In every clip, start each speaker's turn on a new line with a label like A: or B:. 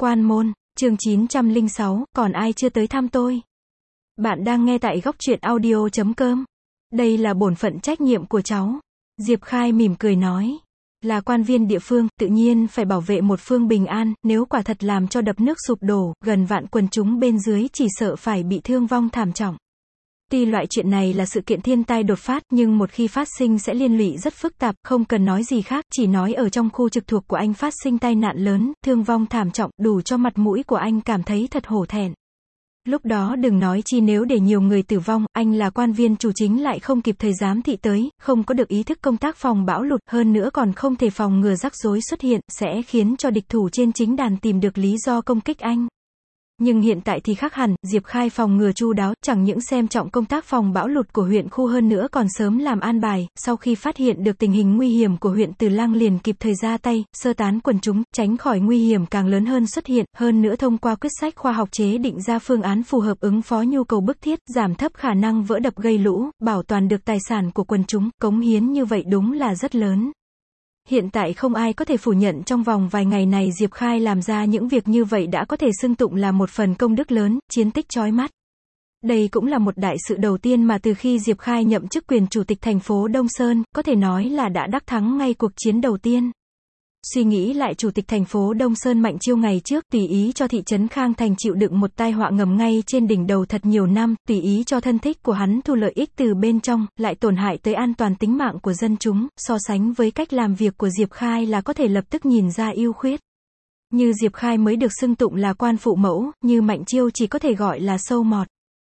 A: Quan môn, chương 906, còn ai chưa tới thăm tôi? Bạn đang nghe tại góc truyện audio.com. Đây là bổn phận trách nhiệm của cháu. Diệp Khai mỉm cười nói. Là quan viên địa phương, tự nhiên phải bảo vệ một phương bình an, nếu quả thật làm cho đập nước sụp đổ, gần vạn quần chúng bên dưới chỉ sợ phải bị thương vong thảm trọng. Tuy loại chuyện này là sự kiện thiên tai đột phát, nhưng một khi phát sinh sẽ liên lụy rất phức tạp, không cần nói gì khác, chỉ nói ở trong khu trực thuộc của anh phát sinh tai nạn lớn, thương vong thảm trọng, đủ cho mặt mũi của anh cảm thấy thật hổ thẹn. Lúc đó đừng nói chi nếu để nhiều người tử vong, anh là quan viên chủ chính lại không kịp thời giám thị tới, không có được ý thức công tác phòng bão lụt, hơn nữa còn không thể phòng ngừa rắc rối xuất hiện, sẽ khiến cho địch thủ trên chính đàn tìm được lý do công kích anh. Nhưng hiện tại thì khác hẳn, Diệp Khai phòng ngừa chu đáo, chẳng những xem trọng công tác phòng bão lụt của huyện khu hơn nữa còn sớm làm an bài, sau khi phát hiện được tình hình nguy hiểm của huyện Từ Lăng liền kịp thời ra tay, sơ tán quần chúng, tránh khỏi nguy hiểm càng lớn hơn xuất hiện, hơn nữa thông qua quyết sách khoa học chế định ra phương án phù hợp ứng phó nhu cầu bức thiết, giảm thấp khả năng vỡ đập gây lũ, bảo toàn được tài sản của quần chúng, cống hiến như vậy đúng là rất lớn. Hiện tại không ai có thể phủ nhận trong vòng vài ngày này Diệp Khai làm ra những việc như vậy đã có thể xưng tụng là một phần công đức lớn, chiến tích chói mắt. Đây cũng là một đại sự đầu tiên mà từ khi Diệp Khai nhậm chức quyền chủ tịch thành phố Đông Sơn, có thể nói là đã đắc thắng ngay cuộc chiến đầu tiên. Suy nghĩ lại chủ tịch thành phố Đông Sơn Mạnh Chiêu ngày trước, tùy ý cho thị trấn Khang Thành chịu đựng một tai họa ngầm ngay trên đỉnh đầu thật nhiều năm, tùy ý cho thân thích của hắn thu lợi ích từ bên trong, lại tổn hại tới an toàn tính mạng của dân chúng, so sánh với cách làm việc của Diệp Khai là có thể lập tức nhìn ra ưu khuyết. Như Diệp Khai mới được xưng tụng là quan phụ mẫu, như Mạnh Chiêu chỉ có thể gọi là sâu mọt.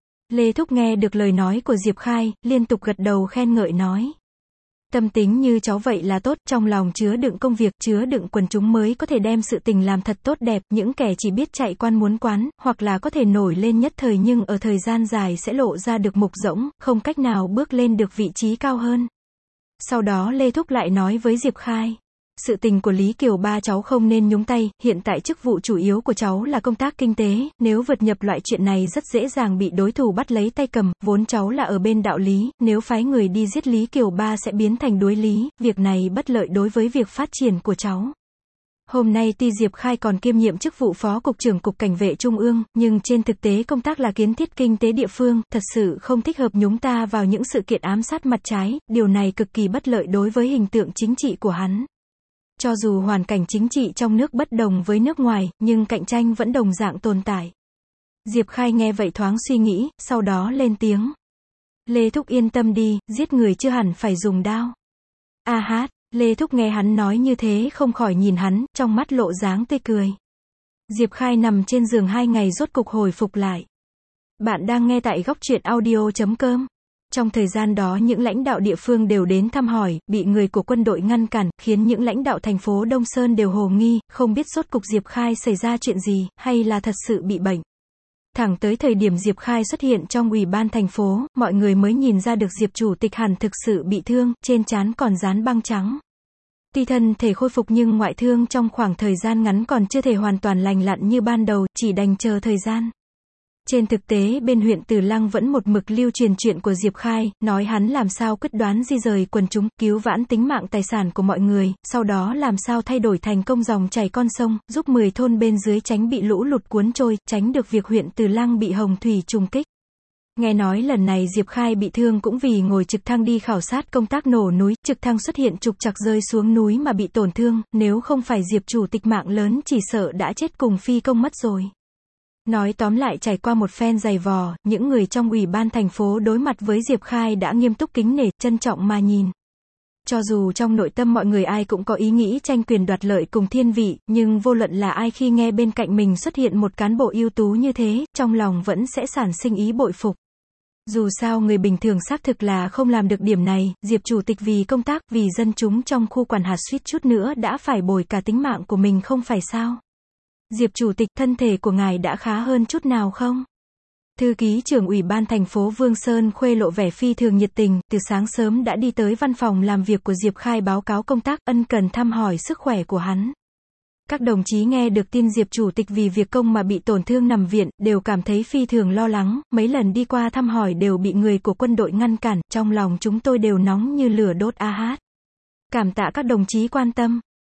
A: Lê Thúc nghe được lời nói của Diệp Khai, liên tục gật đầu khen ngợi nói. Tâm tính như cháu vậy là tốt, trong lòng chứa đựng công việc, chứa đựng quần chúng mới có thể đem sự tình làm thật tốt đẹp, những kẻ chỉ biết chạy quan muốn quán, hoặc là có thể nổi lên nhất thời nhưng ở thời gian dài sẽ lộ ra được mục rỗng, không cách nào bước lên được vị trí cao hơn. Sau đó Lê Thúc lại nói với Diệp Khai. Sự tình của Lý Kiều Ba cháu không nên nhúng tay, hiện tại chức vụ chủ yếu của cháu là công tác kinh tế, nếu vượt nhập loại chuyện này rất dễ dàng bị đối thủ bắt lấy tay cầm, vốn cháu là ở bên đạo lý, nếu phái người đi giết Lý Kiều Ba sẽ biến thành đối lý, việc này bất lợi đối với việc phát triển của cháu. Hôm nay tuy Diệp Khai còn kiêm nhiệm chức vụ Phó Cục trưởng Cục Cảnh vệ Trung ương, nhưng trên thực tế công tác là kiến thiết kinh tế địa phương, thật sự không thích hợp nhúng ta vào những sự kiện ám sát mặt trái, điều này cực kỳ bất lợi đối với hình tượng chính trị của hắn. Cho dù hoàn cảnh chính trị trong nước bất đồng với nước ngoài, nhưng cạnh tranh vẫn đồng dạng tồn tại. Diệp Khai nghe vậy thoáng suy nghĩ, sau đó lên tiếng. Lê Thúc yên tâm đi, giết người chưa hẳn phải dùng đao. A hát, Lê Thúc nghe hắn nói như thế không khỏi nhìn hắn, trong mắt lộ dáng tươi cười. Diệp Khai nằm trên giường 2 ngày rốt cục hồi phục lại. Bạn đang nghe tại góc truyện audio.com. Trong thời gian đó những lãnh đạo địa phương đều đến thăm hỏi, bị người của quân đội ngăn cản, khiến những lãnh đạo thành phố Đông Sơn đều hồ nghi, không biết rốt cục Diệp Khai xảy ra chuyện gì, hay là thật sự bị bệnh. Thẳng tới thời điểm Diệp Khai xuất hiện trong ủy ban thành phố, mọi người mới nhìn ra được Diệp chủ tịch hẳn thực sự bị thương, trên trán còn dán băng trắng. Tuy thân thể khôi phục nhưng ngoại thương trong khoảng thời gian ngắn còn chưa thể hoàn toàn lành lặn như ban đầu, chỉ đành chờ thời gian. Trên thực tế bên huyện Từ Lăng vẫn một mực lưu truyền chuyện của Diệp Khai, nói hắn làm sao quyết đoán di rời quần chúng, cứu vãn tính mạng tài sản của mọi người, sau đó làm sao thay đổi thành công dòng chảy con sông, giúp 10 thôn bên dưới tránh bị lũ lụt cuốn trôi, tránh được việc huyện Từ Lăng bị hồng thủy trùng kích. Nghe nói lần này Diệp Khai bị thương cũng vì ngồi trực thăng đi khảo sát công tác nổ núi, trực thăng xuất hiện trục trặc rơi xuống núi mà bị tổn thương, nếu không phải Diệp chủ tịch mạng lớn chỉ sợ đã chết cùng phi công mất rồi. Nói tóm lại trải qua một phen dày vò, những người trong ủy ban thành phố đối mặt với Diệp Khai đã nghiêm túc kính nể, trân trọng mà nhìn. Cho dù trong nội tâm mọi người ai cũng có ý nghĩ tranh quyền đoạt lợi cùng thiên vị, nhưng vô luận là ai khi nghe bên cạnh mình xuất hiện một cán bộ ưu tú như thế, trong lòng vẫn sẽ sản sinh ý bội phục. Dù sao người bình thường xác thực là không làm được điểm này, Diệp chủ tịch vì công tác, vì dân chúng trong khu quản hạt suýt chút nữa đã phải bồi cả tính mạng của mình không phải sao. Diệp chủ tịch, thân thể của ngài đã khá hơn chút nào không? Thư ký trưởng ủy ban thành phố Vương Sơn Khuê lộ vẻ phi thường nhiệt tình, từ sáng sớm đã đi tới văn phòng làm việc của Diệp Khai báo cáo công tác, ân cần thăm hỏi sức khỏe của hắn. Các đồng chí nghe được tin Diệp chủ tịch vì việc công mà bị tổn thương nằm viện, đều cảm thấy phi thường lo lắng, mấy lần đi qua thăm hỏi đều bị người của quân đội ngăn cản, trong lòng chúng tôi đều nóng như lửa đốt a hát. Cảm tạ các đồng chí quan tâm.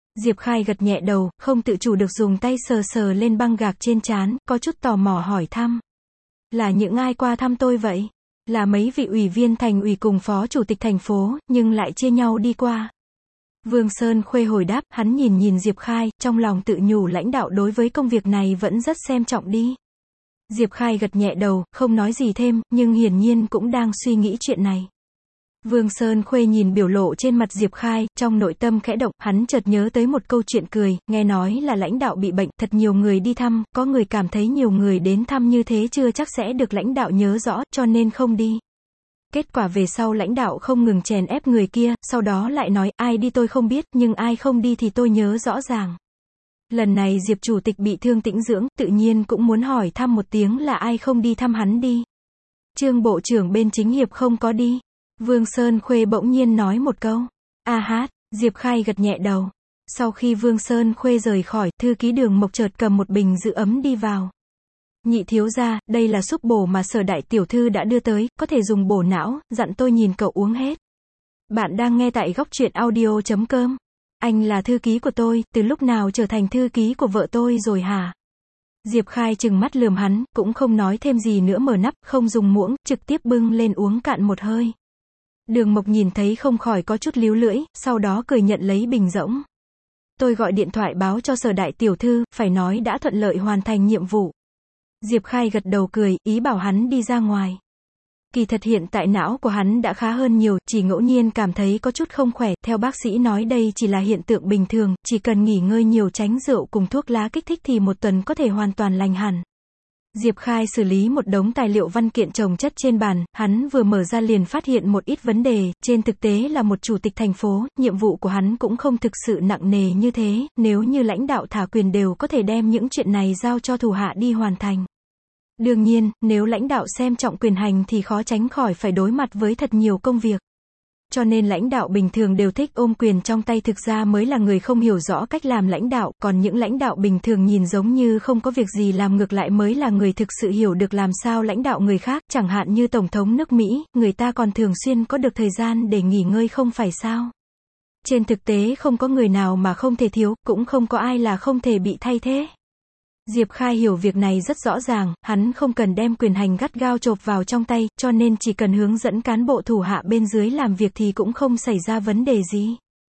A: Diệp Khai gật nhẹ đầu, không tự chủ được dùng tay sờ sờ lên băng gạc trên trán, có chút tò mò hỏi thăm. Là những ai qua thăm tôi vậy? Là mấy vị ủy viên thành ủy cùng phó chủ tịch thành phố, nhưng lại chia nhau đi qua. Vương Sơn Khuê hồi đáp, hắn nhìn Diệp Khai, trong lòng tự nhủ lãnh đạo đối với công việc này vẫn rất xem trọng đi. Diệp Khai gật nhẹ đầu, không nói gì thêm, nhưng hiển nhiên cũng đang suy nghĩ chuyện này. Vương Sơn Khuê nhìn biểu lộ trên mặt Diệp Khai, trong nội tâm khẽ động, hắn chợt nhớ tới một câu chuyện cười, nghe nói là lãnh đạo bị bệnh, thật nhiều người đi thăm, có người cảm thấy nhiều người đến thăm như thế chưa chắc sẽ được lãnh đạo nhớ rõ, cho nên không đi. Kết quả về sau lãnh đạo không ngừng chèn ép người kia, sau đó lại nói, ai đi tôi không biết, nhưng ai không đi thì tôi nhớ rõ ràng. Lần này Diệp Chủ tịch bị thương tĩnh dưỡng, tự nhiên cũng muốn hỏi thăm một tiếng là ai không đi thăm hắn đi. Trương Bộ trưởng bên chính hiệp không có đi. Vương Sơn Khuê bỗng nhiên nói một câu. A hát, Diệp Khai gật nhẹ đầu. Sau khi Vương Sơn Khuê rời khỏi, thư ký Đường Mộc chợt cầm một bình giữ ấm đi vào. Nhị thiếu gia, đây là súp bổ mà Sở đại tiểu thư đã đưa tới, có thể dùng bổ não, dặn tôi nhìn cậu uống hết. Bạn đang nghe tại góc truyện audio.com. Anh là thư ký của tôi, từ lúc nào trở thành thư ký của vợ tôi rồi hả? Diệp Khai trừng mắt lườm hắn, cũng không nói thêm gì nữa, mở nắp, không dùng muỗng, trực tiếp bưng lên uống cạn một hơi. Đường Mộc nhìn thấy không khỏi có chút líu lưỡi, sau đó cười nhận lấy bình rỗng. Tôi gọi điện thoại báo cho Sở đại tiểu thư, phải nói đã thuận lợi hoàn thành nhiệm vụ. Diệp Khai gật đầu cười, ý bảo hắn đi ra ngoài. Kỳ thật hiện tại não của hắn đã khá hơn nhiều, chỉ ngẫu nhiên cảm thấy có chút không khỏe, theo bác sĩ nói đây chỉ là hiện tượng bình thường, chỉ cần nghỉ ngơi nhiều, tránh rượu cùng thuốc lá kích thích thì một tuần có thể hoàn toàn lành hẳn. Diệp Khai xử lý một đống tài liệu văn kiện chồng chất trên bàn, hắn vừa mở ra liền phát hiện một ít vấn đề, trên thực tế là một chủ tịch thành phố, nhiệm vụ của hắn cũng không thực sự nặng nề như thế, nếu như lãnh đạo thả quyền đều có thể đem những chuyện này giao cho thủ hạ đi hoàn thành. Đương nhiên, nếu lãnh đạo xem trọng quyền hành thì khó tránh khỏi phải đối mặt với thật nhiều công việc. Cho nên lãnh đạo bình thường đều thích ôm quyền trong tay, thực ra mới là người không hiểu rõ cách làm lãnh đạo, còn những lãnh đạo bình thường nhìn giống như không có việc gì làm ngược lại mới là người thực sự hiểu được làm sao lãnh đạo người khác, chẳng hạn như Tổng thống nước Mỹ, người ta còn thường xuyên có được thời gian để nghỉ ngơi không phải sao. Trên thực tế không có người nào mà không thể thiếu, cũng không có ai là không thể bị thay thế. Diệp Khai hiểu việc này rất rõ ràng, hắn không cần đem quyền hành gắt gao chộp vào trong tay, cho nên chỉ cần hướng dẫn cán bộ thủ hạ bên dưới làm việc thì cũng không xảy ra vấn đề gì.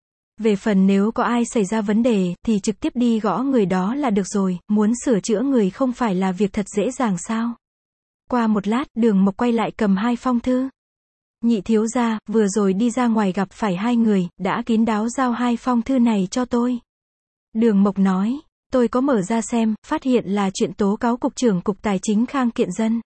A: Về phần nếu có ai xảy ra vấn đề, thì trực tiếp đi gõ người đó là được rồi, muốn sửa chữa người không phải là việc thật dễ dàng sao. Qua một lát, Đường Mộc quay lại cầm 2 phong thư. Nhị thiếu gia, vừa rồi đi ra ngoài gặp phải 2 người, đã kín đáo giao 2 phong thư này cho tôi. Đường Mộc nói. Tôi có mở ra xem, phát hiện là chuyện tố cáo Cục trưởng Cục Tài chính Khang Kiện Dân.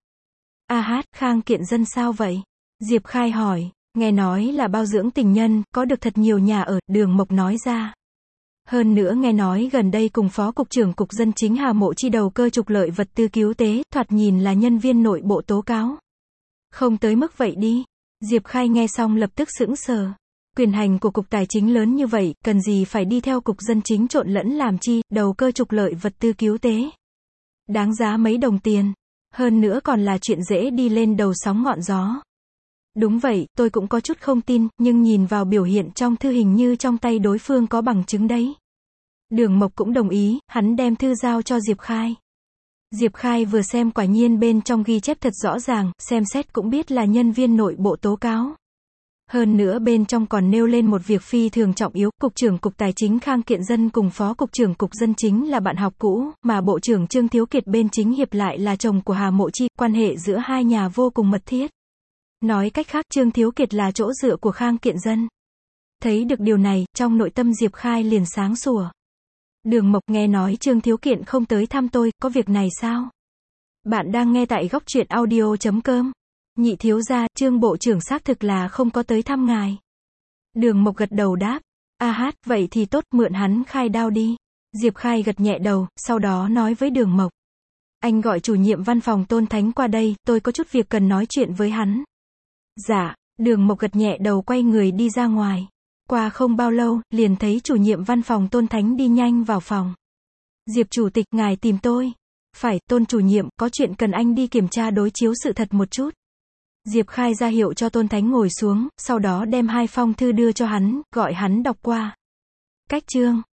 A: A hát, Khang Kiện Dân sao vậy? Diệp Khai hỏi, nghe nói là bao dưỡng tình nhân, có được thật nhiều nhà ở, Đường Mộc nói ra. Hơn nữa nghe nói gần đây cùng Phó Cục trưởng Cục Dân chính Hà Mộ Chi đầu cơ trục lợi vật tư cứu tế, thoạt nhìn là nhân viên nội bộ tố cáo. Không tới mức vậy đi. Diệp Khai nghe xong lập tức sững sờ. Quyền hành của Cục Tài chính lớn như vậy, cần gì phải đi theo Cục Dân chính trộn lẫn làm chi, đầu cơ trục lợi vật tư cứu tế. Đáng giá mấy đồng tiền. Hơn nữa còn là chuyện dễ đi lên đầu sóng ngọn gió. Đúng vậy, tôi cũng có chút không tin, nhưng nhìn vào biểu hiện trong thư hình như trong tay đối phương có bằng chứng đấy. Đường Mộc cũng đồng ý, hắn đem thư giao cho Diệp Khai. Diệp Khai vừa xem quả nhiên bên trong ghi chép thật rõ ràng, xem xét cũng biết là nhân viên nội bộ tố cáo. Hơn nữa bên trong còn nêu lên một việc phi thường trọng yếu, Cục trưởng Cục Tài chính Khang Kiện Dân cùng Phó Cục trưởng Cục Dân chính là bạn học cũ, mà Bộ trưởng Trương Thiếu Kiệt bên chính hiệp lại là chồng của Hà Mộ Chi, quan hệ giữa hai nhà vô cùng mật thiết. Nói cách khác Trương Thiếu Kiệt là chỗ dựa của Khang Kiện Dân. Thấy được điều này, trong nội tâm Diệp Khai liền sáng sủa. Đường Mộc, nghe nói Trương Thiếu Kiện không tới thăm tôi, có việc này sao? Bạn đang nghe tại góc truyện audio.com. Nhị thiếu gia, Trương Bộ trưởng xác thực là không có tới thăm ngài. Đường Mộc gật đầu đáp. A hát, vậy thì tốt, mượn hắn khai đao đi. Diệp Khai gật nhẹ đầu, sau đó nói với Đường Mộc. Anh gọi chủ nhiệm văn phòng Tôn Thánh qua đây, tôi có chút việc cần nói chuyện với hắn. Dạ, Đường Mộc gật nhẹ đầu quay người đi ra ngoài. Qua không bao lâu, liền thấy chủ nhiệm văn phòng Tôn Thánh đi nhanh vào phòng. Diệp chủ tịch, ngài tìm tôi. Phải, Tôn chủ nhiệm, có chuyện cần anh đi kiểm tra đối chiếu sự thật một chút. Diệp Khai ra hiệu cho Tôn Thánh ngồi xuống, sau đó đem 2 phong thư đưa cho hắn, gọi hắn đọc qua. Cách chương